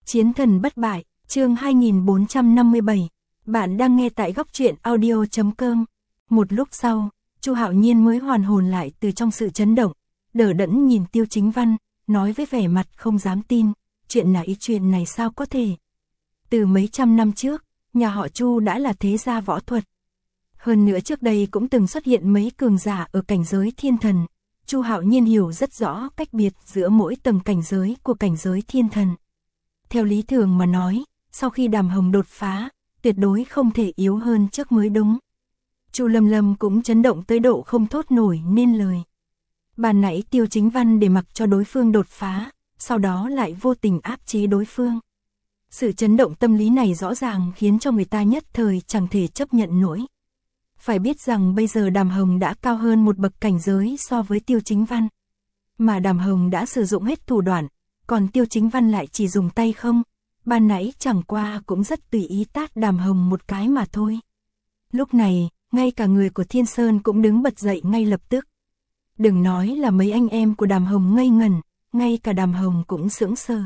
Chiến thần bất bại, chương 2457. Bạn đang nghe tại góc truyện audio.com. Một lúc sau, Chu Hạo Nhiên mới hoàn hồn lại từ trong sự chấn động, đờ đẫn nhìn Tiêu Chính Văn, nói với vẻ mặt không dám tin, chuyện này sao có thể? Từ mấy trăm năm trước, nhà họ Chu đã là thế gia võ thuật. Hơn nữa trước đây cũng từng xuất hiện mấy cường giả ở cảnh giới thiên thần. Chu Hạo Nhiên hiểu rất rõ cách biệt giữa mỗi tầng cảnh giới của cảnh giới thiên thần. Theo lý thường mà nói, sau khi Đàm Hồng đột phá, tuyệt đối không thể yếu hơn trước mới đúng. Chu Lâm Lâm cũng chấn động tới độ không thốt nổi nên lời. Ban nãy Tiêu Chính Văn để mặc cho đối phương đột phá, sau đó lại vô tình áp chế đối phương. Sự chấn động tâm lý này rõ ràng khiến cho người ta nhất thời chẳng thể chấp nhận nổi. Phải biết rằng bây giờ Đàm Hồng đã cao hơn một bậc cảnh giới so với Tiêu Chính Văn. Mà Đàm Hồng đã sử dụng hết thủ đoạn, còn Tiêu Chính Văn lại chỉ dùng tay không. Ban nãy chẳng qua cũng rất tùy ý tát Đàm Hồng một cái mà thôi. Lúc này, ngay cả người của Thiên Sơn cũng đứng bật dậy ngay lập tức. Đừng nói là mấy anh em của Đàm Hồng ngây ngẩn, ngay cả Đàm Hồng cũng sững sờ.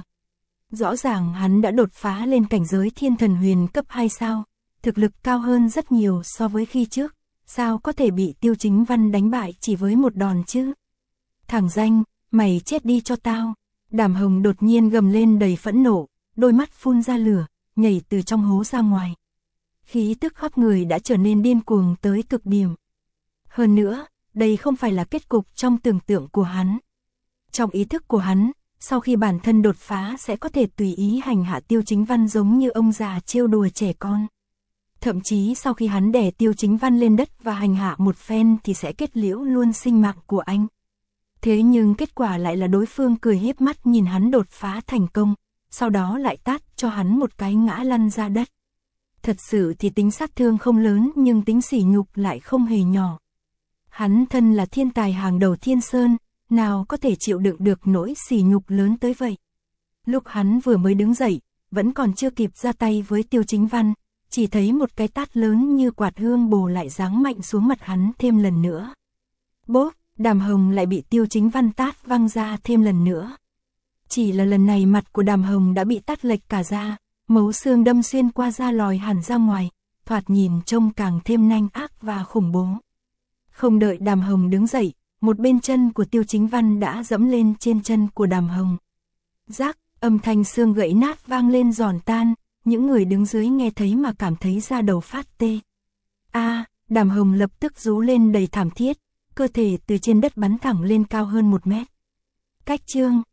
Rõ ràng hắn đã đột phá lên cảnh giới thiên thần huyền cấp 2 sao, thực lực cao hơn rất nhiều so với khi trước, sao có thể bị Tiêu Chính Văn đánh bại chỉ với một đòn chứ? Thằng danh, mày chết đi cho tao. Đàm Hồng đột nhiên gầm lên đầy phẫn nộ, đôi mắt phun ra lửa, nhảy từ trong hố ra ngoài. Khí tức khắp người đã trở nên điên cuồng tới cực điểm. Hơn nữa, đây không phải là kết cục trong tưởng tượng của hắn. Trong ý thức của hắn, sau khi bản thân đột phá sẽ có thể tùy ý hành hạ Tiêu Chính Văn giống như ông già trêu đùa trẻ con. Thậm chí sau khi hắn đè Tiêu Chính Văn lên đất và hành hạ một phen thì sẽ kết liễu luôn sinh mạng của anh. Thế nhưng kết quả lại là đối phương cười hiếp mắt nhìn hắn đột phá thành công, sau đó lại tát cho hắn một cái ngã lăn ra đất. Thật sự thì tính sát thương không lớn nhưng tính sỉ nhục lại không hề nhỏ. Hắn thân là thiên tài hàng đầu Thiên Sơn, nào có thể chịu đựng được nỗi sỉ nhục lớn tới vậy. Lúc hắn vừa mới đứng dậy, vẫn còn chưa kịp ra tay với Tiêu Chính Văn, chỉ thấy một cái tát lớn như quạt hương bồ lại giáng mạnh xuống mặt hắn thêm lần nữa. Bốp, Đàm Hồng lại bị Tiêu Chính Văn tát văng ra thêm lần nữa. Chỉ là lần này mặt của Đàm Hồng đã bị tát lệch cả ra, mấu xương đâm xuyên qua da lòi hẳn ra ngoài, thoạt nhìn trông càng thêm nanh ác và khủng bố. Không đợi Đàm Hồng đứng dậy, một bên chân của Tiêu Chính Văn đã dẫm lên trên chân của Đàm Hồng. Rắc, âm thanh xương gãy nát vang lên giòn tan, những người đứng dưới nghe thấy mà cảm thấy da đầu phát tê. Đàm Hồng lập tức rú lên đầy thảm thiết, cơ thể từ trên đất bắn thẳng lên cao hơn 1 mét. Cách chương